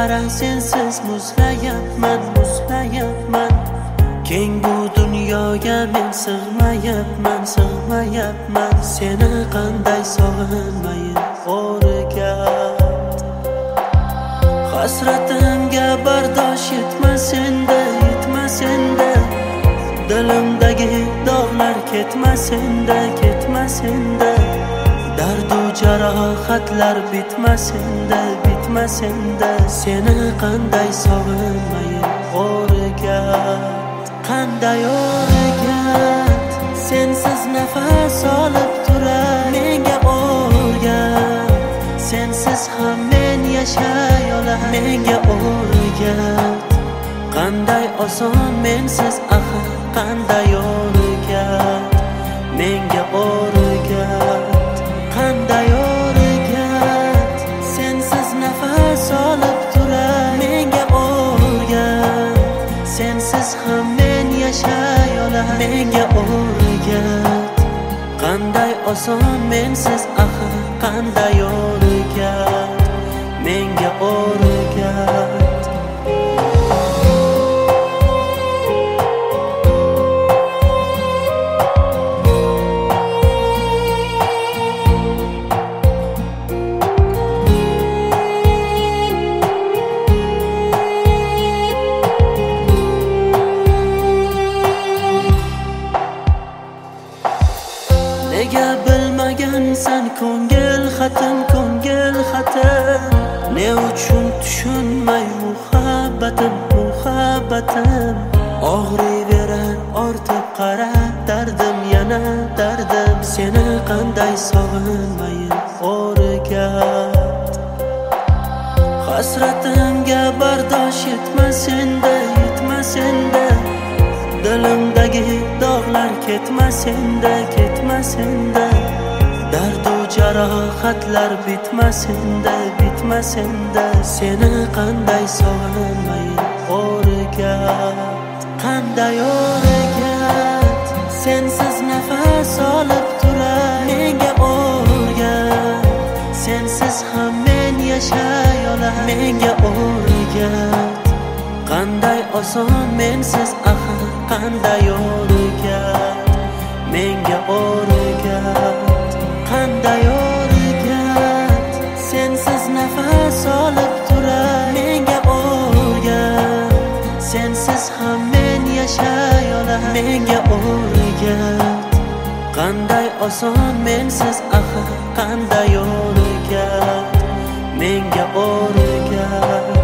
qara sensiz muzlayapman, muzlayapman. Keng bu dunyoga men sig'mayapman, sig'mayapman. Seni qanday sog'inmayin o'rgat. Hasratimga bardosh yetmasin-da, yetmasin-da. Dilimdagi dog'lar ketmasin-da, ketmasin-da. Dardu jarohatlar bitmasin-da, bitmasin-da. Seni qanday sog'inmayin o'rgat, qanday o'rgat. Sensiz nafas olib turar menga o'rgat. Sensiz ham men yashay olaman, menga o'rgat. Qanday oson mensiz axir, qanday o'rgat. Menga o'rgat, qanday o'rgat. Sensiz nafas olib turar menga o'rgat. Sensiz ham men yashay olaman, menga o'rgat. Qanday oson mensiz axir, qanday o'rgat. Menga o'rgat. Nega bilmagansan ko'ngil xatim, ko'ngil xatim. Ne uchun tushunmay muhabbatim, muhabbatim. Og'riyverar ortib qara dardim, yana dardim. Seni qanday sog'inmayin o'rgat. Hasratimga bardosh yetmasin-da, yetmasin-da. Dilimdagi dog'lar ketmasin-da, ketmasin-da. Dardu jarohatlar bitmasin-da, bitmasin-da. Seni qanday sog'inmayin o'rgat, qanday o'rgat. Sensiz nafas olib turar menga o'rgat. Sensiz ham men yashay olaman, menga o'rgat. Qanday oson mensiz axir, qanday o'rgat. Menga o'rgat, qanday o'rgat. Sensiz nafas olib turar menga o'rgat. Sensiz ham men yashay olaman, menga o'rgat. Qanday oson mensiz axir, qanday o'rgat. Menga o'rgat.